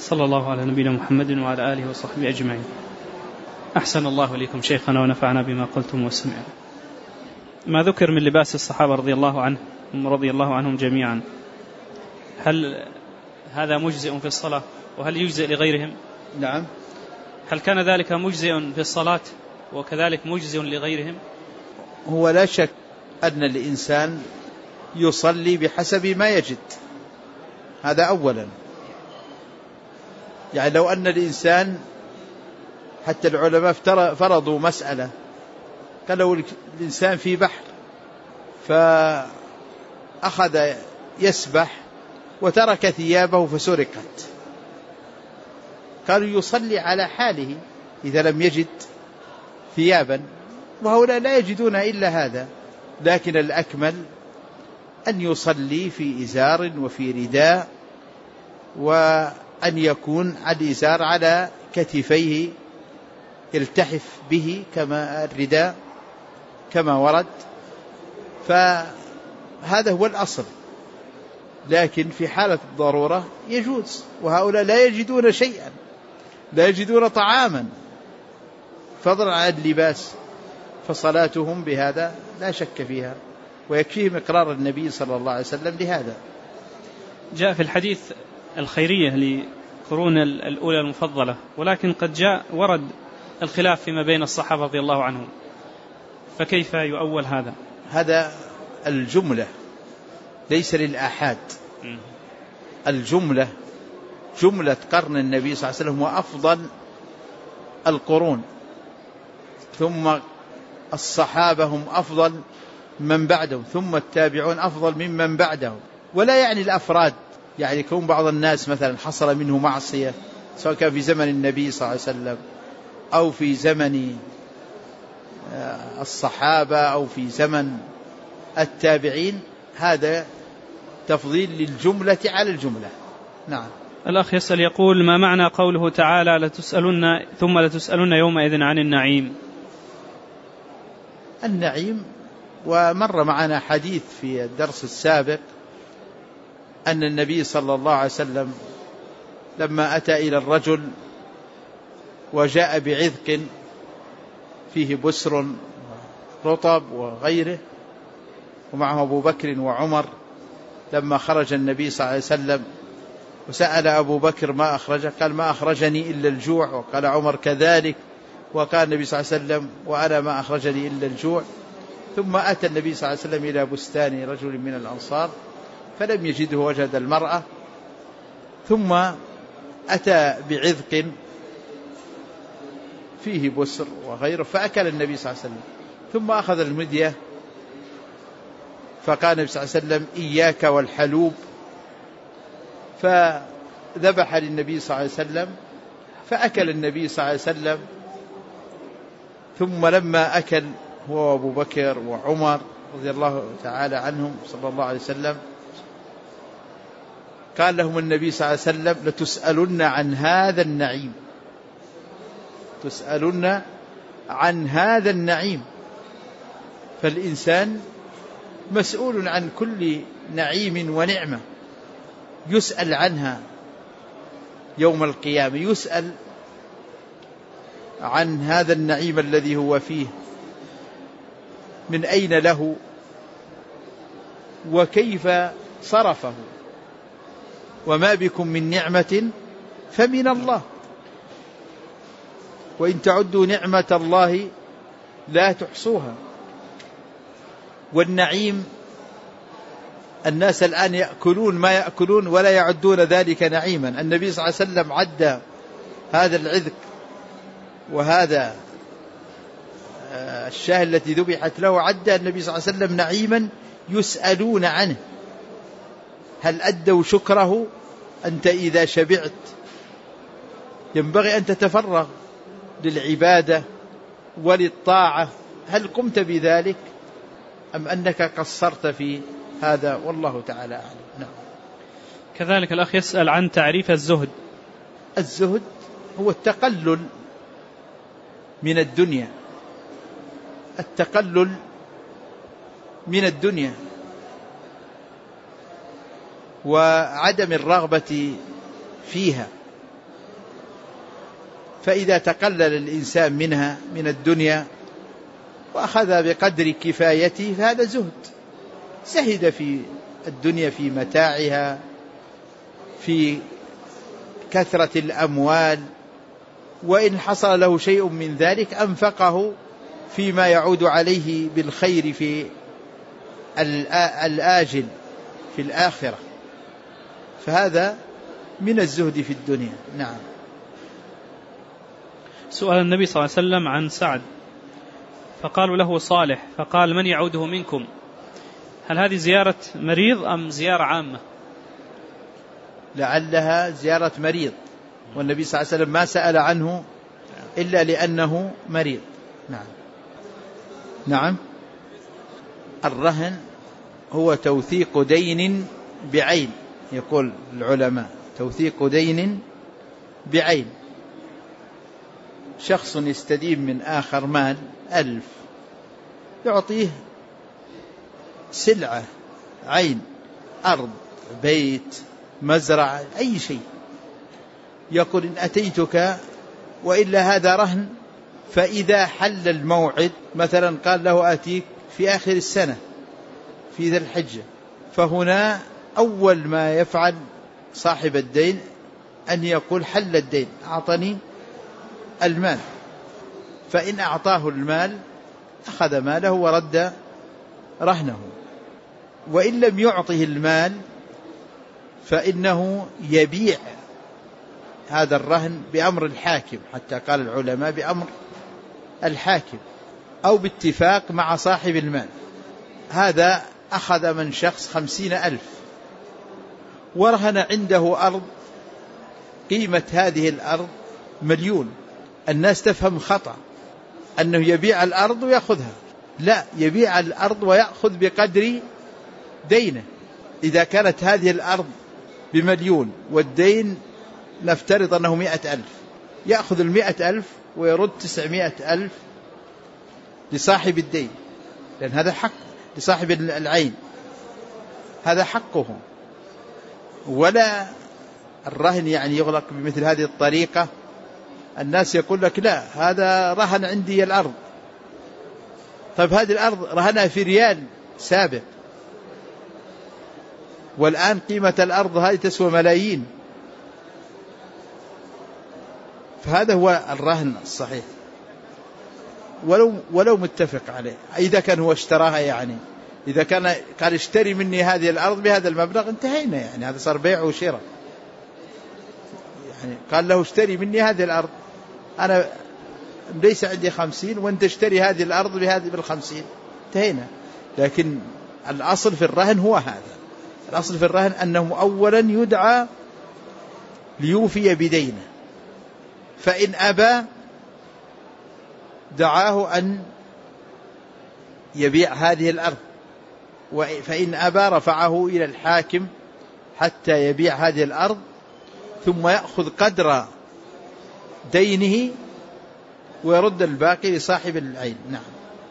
صلى الله على نبينا محمد وعلى آله وصحبه أجمعين. أحسن الله إليكم شيخنا ونفعنا بما قلتم وسمعنا. ما ذكر من لباس الصحابة رضي الله عنهم جميعا، هل هذا مجزئ في الصلاة وهل يجزئ لغيرهم؟ نعم. هل كان ذلك مجزئ في الصلاة وكذلك مجزئ لغيرهم؟ هو لا شك أن الإنسان يصلي بحسب ما يجد، هذا أولا. يعني لو أن الإنسان، حتى العلماء فرضوا مسألة، قال لو الإنسان في بحر فأخذ يسبح وترك ثيابه فسرقت، قالوا يصلي على حاله إذا لم يجد ثيابا، وهؤلاء لا يجدون إلا هذا. لكن الأكمل أن يصلي في إزار وفي رداء، وأن يكون الإزار على كتفيه يلتحف به كما الرداء كما ورد، فهذا هو الأصل. لكن في حالة الضرورة يجوز، وهؤلاء لا يجدون شيئا، لا يجدون طعاما فضلا عن اللباس، فصلاتهم بهذا لا شك فيها، ويكفيهم إقرار النبي صلى الله عليه وسلم لهذا. جاء في الحديث الخيرية لقرون الأولى المفضلة، ولكن قد ورد الخلاف فيما بين الصحابة رضي الله عنهم، فكيف يؤول هذا؟ هذا الجملة ليس للآحاد، الجملة جملة قرن النبي صلى الله عليه وسلم وأفضل القرون، ثم الصحابة هم أفضل من بعدهم، ثم التابعون أفضل ممن بعدهم. ولا يعني الأفراد، يعني كون بعض الناس مثلا حصل منه معصية سواء كان في زمن النبي صلى الله عليه وسلم أو في زمن الصحابة أو في زمن التابعين، هذا تفضيل للجملة على الجملة. نعم. الأخ يسأل يقول: ما معنى قوله تعالى ثم لتسألن يومئذ عن النعيم؟ النعيم، ومر معنا حديث في الدرس السابق أن النبي صلى الله عليه وسلم لما أتى إلى الرجل وجاء بعذق فيه بسر رطب وغيره، ومعه أبو بكر وعمر، لما خرج النبي صلى الله عليه وسلم وسأل أبو بكر ما أخرجه، قال ما أخرجني إلا الجوع، وقال عمر كذلك، وقال النبي صلى الله عليه وسلم وأنا ما أخرجني إلا الجوع. ثم أتى النبي صلى الله عليه وسلم إلى بستان رجل من الأنصار فلم يجده، وجد المرأة، ثم أتى بعذق فيه بسر وغيره فأكل النبي صلى الله عليه وسلم، ثم أخذ المدية فقال النبي صلى الله عليه وسلم إياك والحلوب، فذبح للنبي صلى الله عليه وسلم فأكل النبي صلى الله عليه وسلم. ثم لما أكل هو وأبو بكر وعمر رضي الله تعالى عنهم صلى الله عليه وسلم، قال لهم النبي صلى الله عليه وسلم لتسألن عن هذا النعيم، تسألن عن هذا النعيم. فالإنسان مسؤول عن كل نعيم ونعمة، يسأل عنها يوم القيامة، يسأل عن هذا النعيم الذي هو فيه، من أين له وكيف صرفه، وما بكم من نعمة فمن الله، وإن تعدوا نعمة الله لا تحصوها. والنعيم الناس الآن يأكلون ما يأكلون ولا يعدون ذلك نعيما. النبي صلى الله عليه وسلم عد هذا العذق وهذا الشاة التي ذبحت له، عد النبي صلى الله عليه وسلم نعيما يسألون عنه، هل أدوا شكره؟ أنت إذا شبعت ينبغي أن تتفرغ للعبادة وللطاعة، هل قمت بذلك أم أنك قصرت في هذا؟ والله تعالى أعلم. نعم. كذلك الأخ يسأل عن تعريف الزهد. الزهد هو التقلل من الدنيا، التقلل من الدنيا وعدم الرغبة فيها، فإذا تقلل الإنسان منها من الدنيا وأخذ بقدر كفايته فهذا زهد في الدنيا في متاعها، في كثرة الأموال، وإن حصل له شيء من ذلك أنفقه فيما يعود عليه بالخير في الآجل في الآخرة، فهذا من الزهد في الدنيا. نعم. سؤال النبي صلى الله عليه وسلم عن سعد فقالوا له صالح، فقال من يعوده منكم؟ هل هذه زيارة مريض أم زيارة عامة؟ لعلها زيارة مريض، والنبي صلى الله عليه وسلم ما سأل عنه إلا لأنه مريض. نعم. نعم. الرهن هو توثيق دين بعين، يقول العلماء توثيق دين بعين. شخص يستدين من آخر مال 1000، يعطيه سلعة عين، أرض، بيت، مزرعة، أي شيء، يقول إن أتيتك وإلا هذا رهن، فإذا حل الموعد مثلا قال له آتيك في آخر السنة في ذي الحجة، فهنا أول ما يفعل صاحب الدين أن يقول حل الدين، أعطني المال، فإن أعطاه المال أخذ ماله ورد رهنه، وإن لم يعطه المال فإنه يبيع هذا الرهن بأمر الحاكم، حتى قال العلماء بأمر الحاكم أو باتفاق مع صاحب المال. هذا أخذ من شخص 50,000 ورهن عنده أرض، قيمة هذه الأرض 1,000,000. الناس تفهم خطأ أنه يبيع الأرض ويأخذها، لا، يبيع الأرض ويأخذ بقدر دينه. إذا كانت هذه الأرض ب1,000,000 والدين نفترض أنه 100,000، يأخذ 100,000 ويرد 900,000 لصاحب الدين، لأن هذا حق لصاحب العين، هذا حقه. ولا الرهن يعني يغلق بمثل هذه الطريقة. الناس يقول لك لا، هذا رهن عندي الأرض، طيب هذه الأرض رهنها في ريال سابق، والآن قيمة الأرض هذه تسوى ملايين، فهذا هو الرهن الصحيح، ولو متفق عليه. إذا كان هو اشتراها، يعني إذا كان قال اشتري مني هذه الأرض بهذا المبلغ، انتهينا، يعني هذا صار بيع وشراء. يعني قال له اشتري مني هذه الأرض، أنا ليس عندي 50 وانت اشتري هذه الأرض بهذه بال50، انتهينا. لكن الأصل في الرهن هو هذا، الأصل في الرهن أنه أولا يدعى ليوفي بدينه، فإن أبى دعاه أن يبيع هذه الأرض، فإن أبى رفعه إلى الحاكم حتى يبيع هذه الأرض، ثم يأخذ قدر دينه ويرد الباقي لصاحب العين. نعم.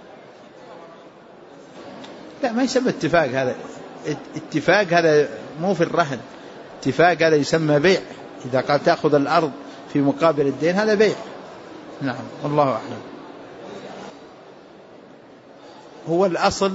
لا، ما يسمى اتفاق، هذا اتفاق، هذا مو في الرهن، اتفاق هذا يسمى بيع. إذا قال تأخذ الأرض في مقابل الدين هذا بيع. نعم، والله أعلم. هو الأصل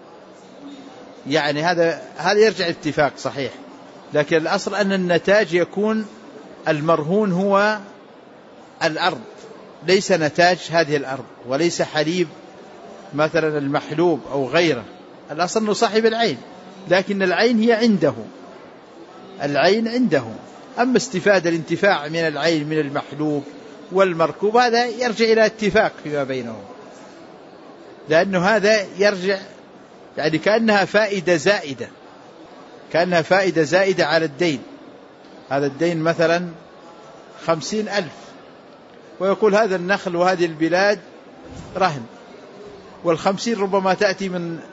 يعني هذا يرجع اتفاق صحيح، لكن الأصل أن النتاج يكون المرهون هو الأرض، ليس نتاج هذه الأرض، وليس حليب مثلا المحلوب أو غيره. الأصل أنه صاحب العين، لكن العين هي عنده، العين عنده. أما استفادة الانتفاع من العين من المحلوب والمركوب هذا يرجع إلى اتفاق فيما بينهم، لأنه هذا يرجع يعني كأنها فائدة زائدة، كأنها فائدة زائدة على الدين. هذا الدين مثلا 50,000، ويقول هذا النخل وهذه البلاد رهن، وال50 ربما تأتي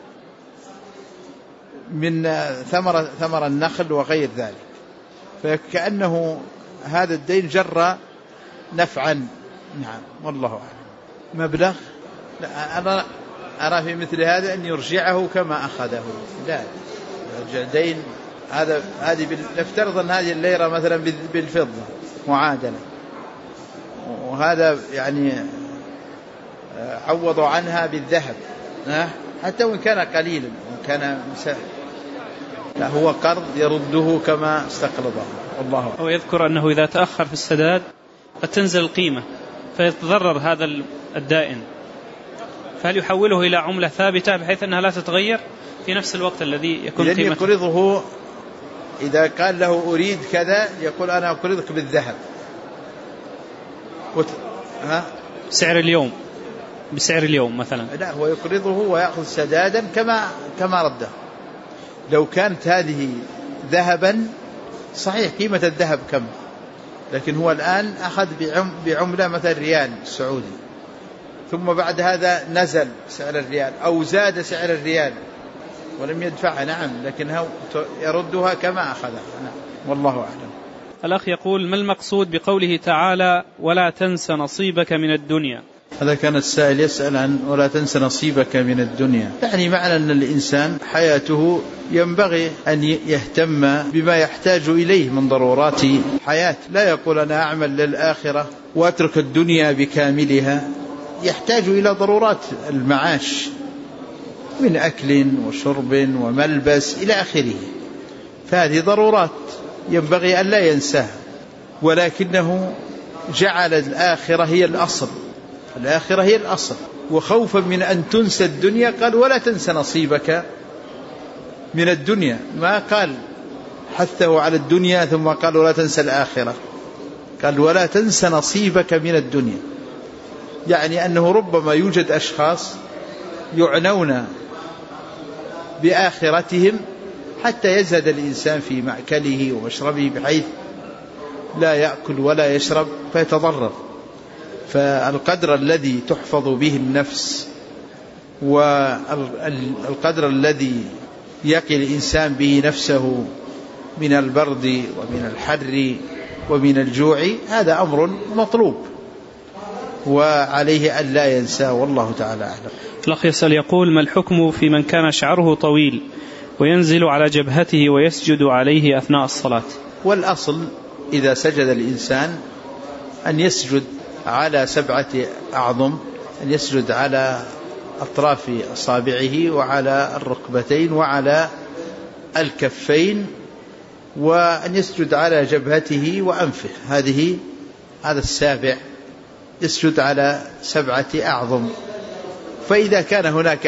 من ثمر النخل وغير ذلك، فكأنه هذا الدين جر نفعا. نعم، والله أعلم. مبلغ، لا، أنا أرى في مثل هذا أن يرجعه كما أخذه، لا يرجع دين. هذه نفترض أن هذه الليرة مثلا بالفضة معادلة، وهذا يعني عوضوا عنها بالذهب حتى وإن كان قليلا وإن كان لا هو قرض يرده كما استقرضه. الله. هو يذكر أنه إذا تأخر في السداد قد تنزل القيمة فيتضرر هذا الدائن، فهل يحوله إلى عملة ثابتة بحيث أنها لا تتغير في نفس الوقت الذي يكون قيمته؟ إذن يقرضه إذا قال له أريد كذا يقول أنا أقرضك بالذهب سعر اليوم بسعر اليوم مثلا. لا هو يقرضه ويأخذ سدادا كما رده. لو كانت هذه ذهبا صحيح قيمة الذهب كم، لكن هو الآن أخذ بعملة مثل ريال سعودي، ثم بعد هذا نزل سعر الريال أو زاد سعر الريال ولم يدفعها نعم، لكنه يردها كما أخذها نعم. والله أعلم. الأخ يقول: ما المقصود بقوله تعالى ولا تنس نصيبك من الدنيا؟ هذا كان السائل يسأل عن ولا تنس نصيبك من الدنيا، يعني معنى أن الإنسان حياته ينبغي أن يهتم بما يحتاج إليه من ضرورات حياة، لا يقول أنا أعمل للآخرة وأترك الدنيا بكاملها. يحتاج إلى ضرورات المعاش من أكل وشرب وملبس إلى آخره، فهذه ضرورات ينبغي أن لا ينساها، ولكنه جعل الآخرة هي الأصل، الآخرة هي الأصل، وخوفا من أن تنسى الدنيا قال ولا تنسى نصيبك من الدنيا، ما قال حثه على الدنيا ثم قال ولا تنسى الآخرة، قال ولا تنسى نصيبك من الدنيا، يعني أنه ربما يوجد أشخاص يعنون بآخرتهم حتى يزهد الإنسان في مأكله ومشربه بحيث لا يأكل ولا يشرب فيتضرر. فالقدر الذي تحفظ به النفس والقدر الذي يقي الإنسان به نفسه من البرد ومن الحر ومن الجوع هذا أمر مطلوب وعليه أن لا ينسى، والله تعالى أعلم. الأخ يسأل يقول: ما الحكم في من كان شعره طويل وينزل على جبهته ويسجد عليه أثناء الصلاة؟ والأصل إذا سجد الإنسان أن يسجد على 7 أعظم، أن يسجد على أطراف أصابعه وعلى الركبتين وعلى الكفين، وأن يسجد على جبهته وأنفه، هذا السابع يسجد على 7 أعظم. فإذا كان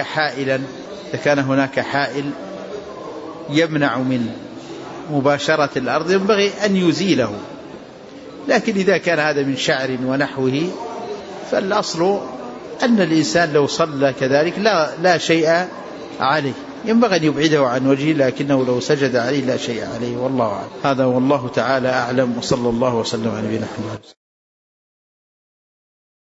هناك حائل يمنع من مباشرة الأرض ينبغي أن يزيله، لكن إذا كان هذا من شعر ونحوه فالأصل أن الإنسان لو صلى كذلك لا شيء عليه، ينبغي أن يبعده عن وجهه، لكنه لو سجد عليه لا شيء عليه، والله أعلم. هذا والله تعالى أعلم، وصلى الله وسلم على نبينا محمد.